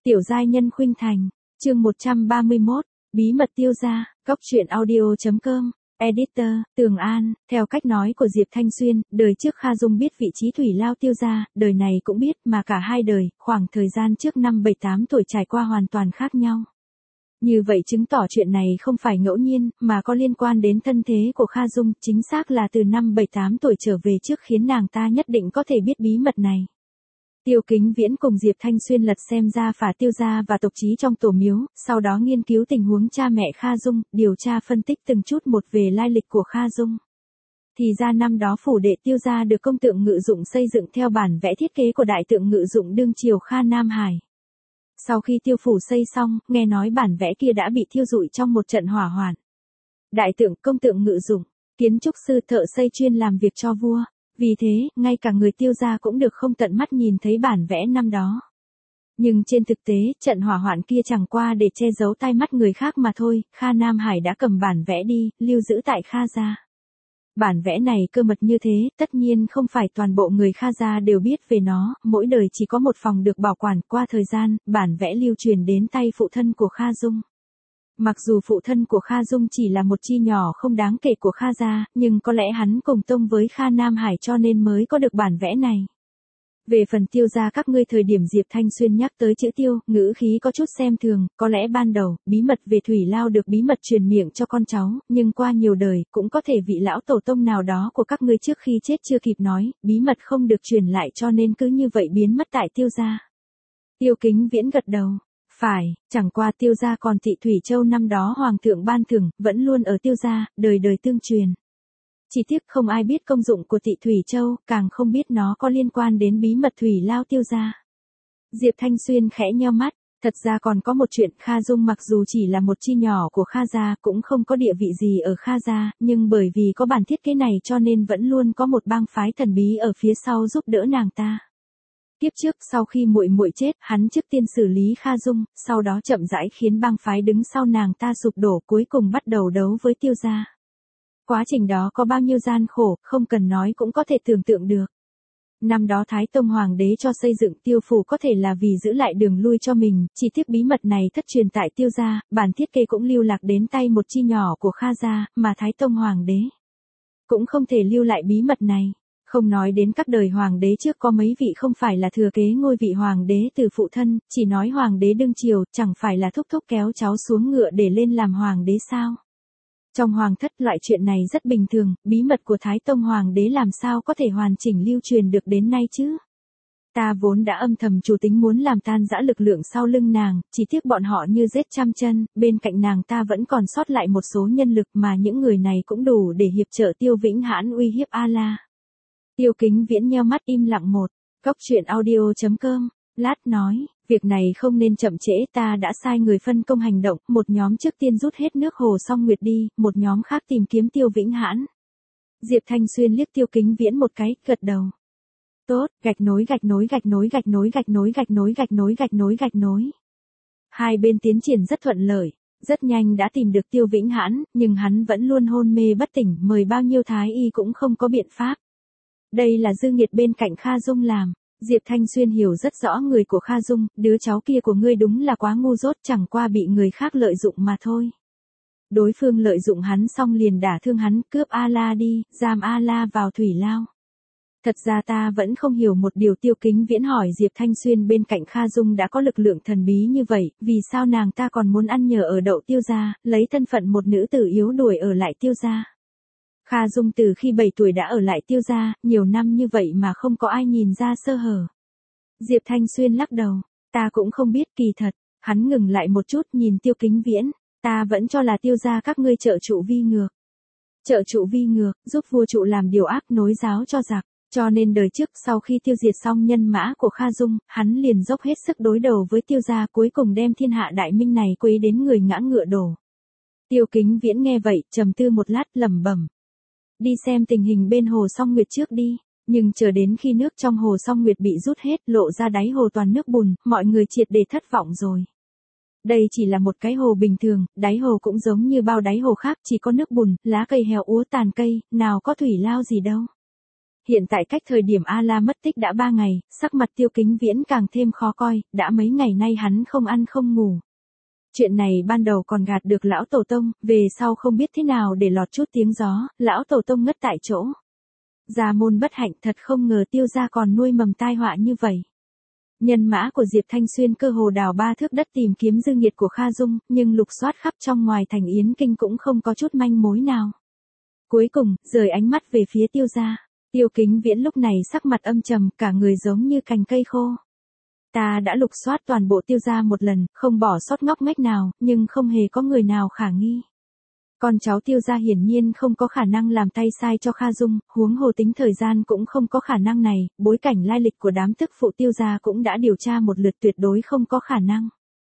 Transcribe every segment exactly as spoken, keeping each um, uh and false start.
Tiểu giai nhân khuynh thành, chương một trăm ba mươi mốt, bí mật tiêu gia, góc truyện audio.com, editor, Tường An, theo cách nói của Diệp Thanh Xuyên, đời trước Kha Dung biết vị trí thủy lao tiêu gia, đời này cũng biết mà cả hai đời, khoảng thời gian trước năm bảy tám tuổi trải qua hoàn toàn khác nhau. Như vậy chứng tỏ chuyện này không phải ngẫu nhiên, mà có liên quan đến thân thế của Kha Dung, chính xác là từ năm bảy tám tuổi trở về trước khiến nàng ta nhất định có thể biết bí mật này. Tiêu Kính Viễn cùng Diệp Thanh Xuyên lật xem ra phả tiêu gia và tộc chí trong tổ miếu, sau đó nghiên cứu tình huống cha mẹ Kha Dung, điều tra phân tích từng chút một về lai lịch của Kha Dung. Thì ra năm đó phủ đệ tiêu gia được công tượng Ngự Dụng xây dựng theo bản vẽ thiết kế của đại tượng Ngự Dụng đương triều Kha Nam Hải. Sau khi tiêu phủ xây xong, nghe nói bản vẽ kia đã bị thiêu rụi trong một trận hỏa hoạn. Đại tượng công tượng Ngự Dụng, kiến trúc sư thợ xây chuyên làm việc cho vua. Vì thế, ngay cả người tiêu gia cũng được không tận mắt nhìn thấy bản vẽ năm đó. Nhưng trên thực tế, trận hỏa hoạn kia chẳng qua để che giấu tai mắt người khác mà thôi, Kha Nam Hải đã cầm bản vẽ đi, lưu giữ tại Kha gia. Bản vẽ này cơ mật như thế, tất nhiên không phải toàn bộ người Kha gia đều biết về nó, mỗi đời chỉ có một phòng được bảo quản. Qua thời gian, bản vẽ lưu truyền đến tay phụ thân của Kha Dung. Mặc dù phụ thân của Kha Dung chỉ là một chi nhỏ không đáng kể của Kha gia, nhưng có lẽ hắn cùng tông với Kha Nam Hải cho nên mới có được bản vẽ này. Về phần tiêu gia các ngươi, thời điểm Diệp Thanh Xuyên nhắc tới chữ tiêu, ngữ khí có chút xem thường, có lẽ ban đầu, bí mật về thủy lao được bí mật truyền miệng cho con cháu, nhưng qua nhiều đời, cũng có thể vị lão tổ tông nào đó của các ngươi trước khi chết chưa kịp nói, bí mật không được truyền lại cho nên cứ như vậy biến mất tại tiêu gia. Tiêu Kính Viễn gật đầu. Phải, chẳng qua tiêu gia còn Tị Thủy Châu năm đó hoàng thượng ban thưởng, vẫn luôn ở tiêu gia, đời đời tương truyền. Chỉ tiếc không ai biết công dụng của Tị Thủy Châu, càng không biết nó có liên quan đến bí mật thủy lao tiêu gia. Diệp Thanh Xuyên khẽ nheo mắt, thật ra còn có một chuyện, Kha Dung mặc dù chỉ là một chi nhỏ của Kha gia, cũng không có địa vị gì ở Kha gia, nhưng bởi vì có bản thiết kế này cho nên vẫn luôn có một bang phái thần bí ở phía sau giúp đỡ nàng ta. Tiếp trước sau khi muội muội chết, hắn trước tiên xử lý Kha Dung, sau đó chậm rãi khiến bang phái đứng sau nàng ta sụp đổ, cuối cùng bắt đầu đấu với tiêu gia. Quá trình đó có bao nhiêu gian khổ, không cần nói cũng có thể tưởng tượng được. Năm đó Thái Tông Hoàng đế cho xây dựng tiêu phủ có thể là vì giữ lại đường lui cho mình, chỉ tiếc bí mật này thất truyền tại tiêu gia, bản thiết kế cũng lưu lạc đến tay một chi nhỏ của Kha gia, mà Thái Tông Hoàng đế cũng không thể lưu lại bí mật này. Không nói đến các đời hoàng đế trước có mấy vị không phải là thừa kế ngôi vị hoàng đế từ phụ thân, chỉ nói hoàng đế đương triều, chẳng phải là thúc thúc kéo cháu xuống ngựa để lên làm hoàng đế sao? Trong hoàng thất loại chuyện này rất bình thường, bí mật của Thái Tông Hoàng đế làm sao có thể hoàn chỉnh lưu truyền được đến nay chứ? Ta vốn đã âm thầm chủ tính muốn làm tan rã lực lượng sau lưng nàng, chỉ tiếc bọn họ như rết trăm chân, bên cạnh nàng ta vẫn còn sót lại một số nhân lực mà những người này cũng đủ để hiệp trợ Tiêu Vĩnh Hãn uy hiếp A-la. Tiêu Kính Viễn nheo mắt im lặng một, góc truyện audio.com, lát nói, việc này không nên chậm trễ, ta đã sai người phân công hành động, một nhóm trước tiên rút hết nước hồ Song Nguyệt đi, một nhóm khác tìm kiếm Tiêu Vĩnh Hãn. Diệp Thanh Xuyên liếc Tiêu Kính Viễn một cái, gật đầu. Tốt, gạch nối gạch nối gạch nối gạch nối gạch nối gạch nối gạch nối gạch nối gạch nối. Hai bên tiến triển rất thuận lợi. Rất nhanh đã tìm được Tiêu Vĩnh Hãn, nhưng hắn vẫn luôn hôn mê bất tỉnh, mời bao nhiêu thái y cũng không có biện pháp. Đây là dư nghiệt bên cạnh Kha Dung làm. Diệp Thanh Xuyên hiểu rất rõ người của Kha Dung, đứa cháu kia của ngươi đúng là quá ngu dốt, chẳng qua bị người khác lợi dụng mà thôi. Đối phương lợi dụng hắn xong liền đả thương hắn, cướp A-la đi, giam A-la vào thủy lao. Thật ra ta vẫn không hiểu một điều. Tiêu Kính Viễn hỏi Diệp Thanh Xuyên, bên cạnh Kha Dung đã có lực lượng thần bí như vậy, vì sao nàng ta còn muốn ăn nhờ ở đậu tiêu gia, lấy thân phận một nữ tử yếu đuổi ở lại tiêu gia. Kha Dung từ khi bảy tuổi đã ở lại tiêu gia, nhiều năm như vậy mà không có ai nhìn ra sơ hở. Diệp Thanh Xuyên lắc đầu, ta cũng không biết, kỳ thật. Hắn ngừng lại một chút nhìn Tiêu Kính Viễn, ta vẫn cho là tiêu gia các ngươi trợ trụ vi ngược. Trợ trụ vi ngược, giúp vua trụ làm điều ác, nối giáo cho giặc. Cho nên đời trước sau khi tiêu diệt xong nhân mã của Kha Dung, hắn liền dốc hết sức đối đầu với tiêu gia, cuối cùng đem thiên hạ đại minh này quấy đến người ngã ngựa đổ. Tiêu Kính Viễn nghe vậy, trầm tư một lát, lẩm bẩm. Đi xem tình hình bên hồ Song Nguyệt trước đi, nhưng chờ đến khi nước trong hồ Song Nguyệt bị rút hết, lộ ra đáy hồ toàn nước bùn, mọi người triệt để thất vọng rồi. Đây chỉ là một cái hồ bình thường, đáy hồ cũng giống như bao đáy hồ khác, chỉ có nước bùn, lá cây héo úa tàn cây, nào có thủy lao gì đâu. Hiện tại cách thời điểm A-la mất tích đã ba ngày, sắc mặt Tiêu Kính Viễn càng thêm khó coi, đã mấy ngày nay hắn không ăn không ngủ. Chuyện này ban đầu còn gạt được lão tổ tông, về sau không biết thế nào để lọt chút tiếng gió, lão tổ tông ngất tại chỗ. Gia môn bất hạnh, thật không ngờ Tiêu gia còn nuôi mầm tai họa như vậy. Nhân mã của Diệp Thanh Xuyên cơ hồ đào ba thước đất tìm kiếm dư nghiệt của Kha Dung, nhưng lục soát khắp trong ngoài thành Yến Kinh cũng không có chút manh mối nào. Cuối cùng, rời ánh mắt về phía Tiêu gia. Tiêu Kính Viễn lúc này sắc mặt âm trầm, cả người giống như cành cây khô. Ta đã lục soát toàn bộ Tiêu gia một lần, không bỏ sót ngóc ngách nào, nhưng không hề có người nào khả nghi. Con cháu Tiêu gia hiển nhiên không có khả năng làm tay sai cho Kha Dung, huống hồ tính thời gian cũng không có khả năng này, bối cảnh lai lịch của đám tức phụ Tiêu gia cũng đã điều tra một lượt, tuyệt đối không có khả năng.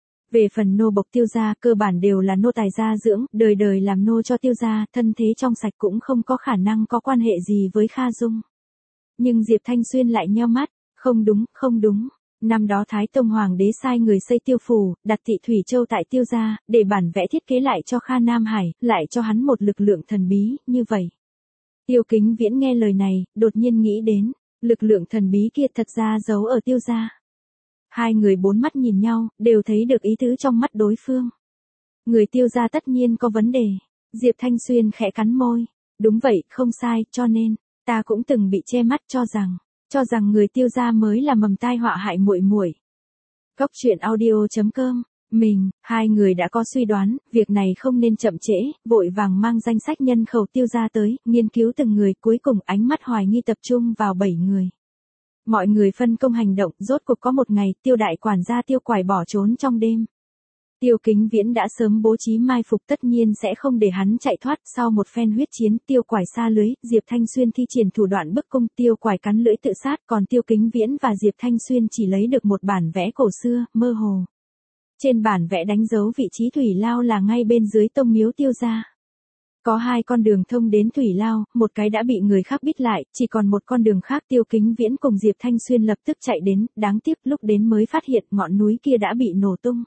Về phần nô bộc Tiêu gia, cơ bản đều là nô tài gia dưỡng, đời đời làm nô cho Tiêu gia, thân thế trong sạch cũng không có khả năng có quan hệ gì với Kha Dung. Nhưng Diệp Thanh Xuyên lại nheo mắt, không đúng, không đúng. Năm đó Thái Tông Hoàng đế sai người xây Tiêu phủ, đặt thị Thủy Châu tại Tiêu gia, để bản vẽ thiết kế lại cho Kha Nam Hải, lại cho hắn một lực lượng thần bí, như vậy. Tiêu Kính Viễn nghe lời này, đột nhiên nghĩ đến, lực lượng thần bí kia thật ra giấu ở Tiêu gia. Hai người bốn mắt nhìn nhau, đều thấy được ý tứ trong mắt đối phương. Người Tiêu gia tất nhiên có vấn đề. Diệp Thanh Xuyên khẽ cắn môi. Đúng vậy, không sai, cho nên, ta cũng từng bị che mắt cho rằng, cho rằng người Tiêu gia mới là mầm tai họa hại muội muội. Góc truyện audio chấm com. Mình, hai người đã có suy đoán, việc này không nên chậm trễ, vội vàng mang danh sách nhân khẩu Tiêu gia tới, nghiên cứu từng người, cuối cùng ánh mắt hoài nghi tập trung vào bảy người. Mọi người phân công hành động, rốt cuộc có một ngày, Tiêu đại quản gia Tiêu Quải bỏ trốn trong đêm. Tiêu Kính Viễn đã sớm bố trí mai phục, tất nhiên sẽ không để hắn chạy thoát. Sau một phen huyết chiến, Tiêu Quải xa lưới, Diệp Thanh Xuyên thi triển thủ đoạn bức cung, Tiêu Quải cắn lưỡi tự sát, còn Tiêu Kính Viễn và Diệp Thanh Xuyên chỉ lấy được một bản vẽ cổ xưa, mơ hồ. Trên bản vẽ đánh dấu vị trí thủy lao là ngay bên dưới tông miếu Tiêu gia. Có hai con đường thông đến thủy lao, một cái đã bị người khác bít lại, chỉ còn một con đường khác. Tiêu Kính Viễn cùng Diệp Thanh Xuyên lập tức chạy đến, đáng tiếc lúc đến mới phát hiện ngọn núi kia đã bị nổ tung.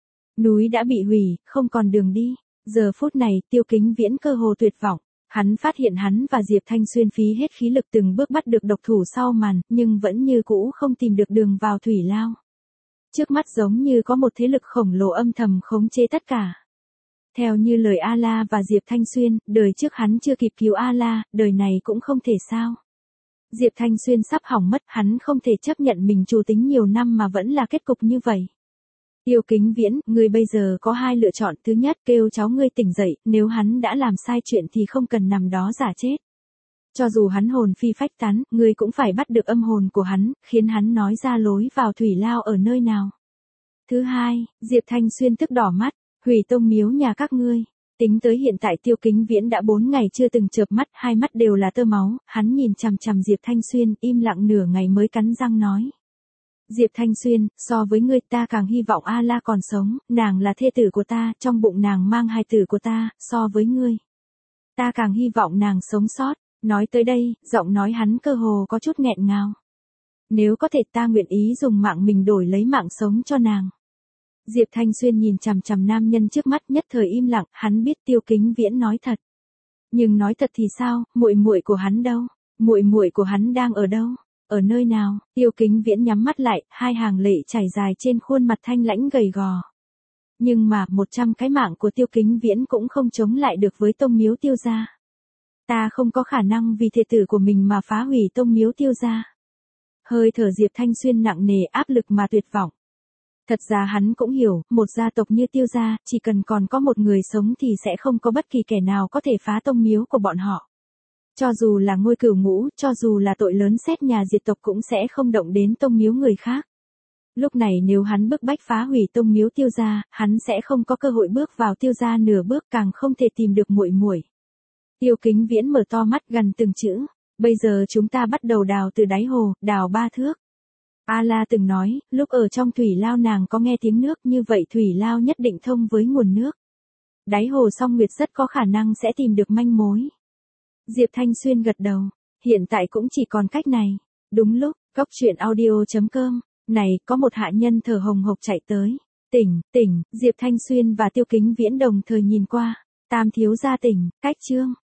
Núi đã bị hủy, không còn đường đi. Giờ phút này, Tiêu Kính Viễn cơ hồ tuyệt vọng. Hắn phát hiện hắn và Diệp Thanh Xuyên phí hết khí lực từng bước bắt được độc thủ sau màn, nhưng vẫn như cũ không tìm được đường vào thủy lao. Trước mắt giống như có một thế lực khổng lồ âm thầm khống chế tất cả. Theo như lời A-la và Diệp Thanh Xuyên, đời trước hắn chưa kịp cứu A-la, đời này cũng không thể sao. Diệp Thanh Xuyên sắp hỏng mất, hắn không thể chấp nhận mình trù tính nhiều năm mà vẫn là kết cục như vậy. Tiêu Kính Viễn, ngươi bây giờ có hai lựa chọn, thứ nhất kêu cháu ngươi tỉnh dậy, nếu hắn đã làm sai chuyện thì không cần nằm đó giả chết. Cho dù hắn hồn phi phách tán, ngươi cũng phải bắt được âm hồn của hắn, khiến hắn nói ra lối vào thủy lao ở nơi nào. Thứ hai, Diệp Thanh Xuyên tức đỏ mắt, hủy tông miếu nhà các ngươi. Tính tới hiện tại Tiêu Kính Viễn đã bốn ngày chưa từng chợp mắt, hai mắt đều là tơ máu, hắn nhìn chằm chằm Diệp Thanh Xuyên, im lặng nửa ngày mới cắn răng nói. Diệp Thanh Xuyên, so với ngươi ta càng hy vọng A-la còn sống, nàng là thê tử của ta, trong bụng nàng mang hài tử của ta, so với ngươi. Ta càng hy vọng nàng sống sót, nói tới đây, giọng nói hắn cơ hồ có chút nghẹn ngào. Nếu có thể ta nguyện ý dùng mạng mình đổi lấy mạng sống cho nàng. Diệp Thanh Xuyên nhìn chằm chằm nam nhân trước mắt, nhất thời im lặng, hắn biết Tiêu Kính Viễn nói thật. Nhưng nói thật thì sao, muội muội của hắn đâu? Muội muội của hắn đang ở đâu? Ở nơi nào? Tiêu Kính Viễn nhắm mắt lại, hai hàng lệ chảy dài trên khuôn mặt thanh lãnh gầy gò. Nhưng mà, một trăm cái mạng của Tiêu Kính Viễn cũng không chống lại được với tông miếu Tiêu gia. Ta không có khả năng vì thê tử của mình mà phá hủy tông miếu Tiêu gia. Hơi thở Diệp Thanh Xuyên nặng nề, áp lực mà tuyệt vọng. Thật ra hắn cũng hiểu, một gia tộc như Tiêu gia, chỉ cần còn có một người sống thì sẽ không có bất kỳ kẻ nào có thể phá tông miếu của bọn họ. Cho dù là ngôi cửu ngũ, cho dù là tội lớn xét nhà diệt tộc cũng sẽ không động đến tông miếu người khác. Lúc này nếu hắn bức bách phá hủy tông miếu Tiêu gia, hắn sẽ không có cơ hội bước vào Tiêu gia nửa bước, càng không thể tìm được muội muội. Tiêu Kính Viễn mở to mắt gần từng chữ. Bây giờ chúng ta bắt đầu đào từ đáy hồ, đào ba thước. A-la từng nói, lúc ở trong thủy lao nàng có nghe tiếng nước, như vậy thủy lao nhất định thông với nguồn nước. Đáy hồ Song Nguyệt rất có khả năng sẽ tìm được manh mối. Diệp Thanh Xuyên gật đầu, hiện tại cũng chỉ còn cách này. Đúng lúc, góc truyện audio chấm com, này, có một hạ nhân thở hồng hộc chạy tới. Tỉnh, tỉnh, Diệp Thanh Xuyên và Tiêu Kính Viễn đồng thời nhìn qua. Tam thiếu gia tỉnh, cách chương.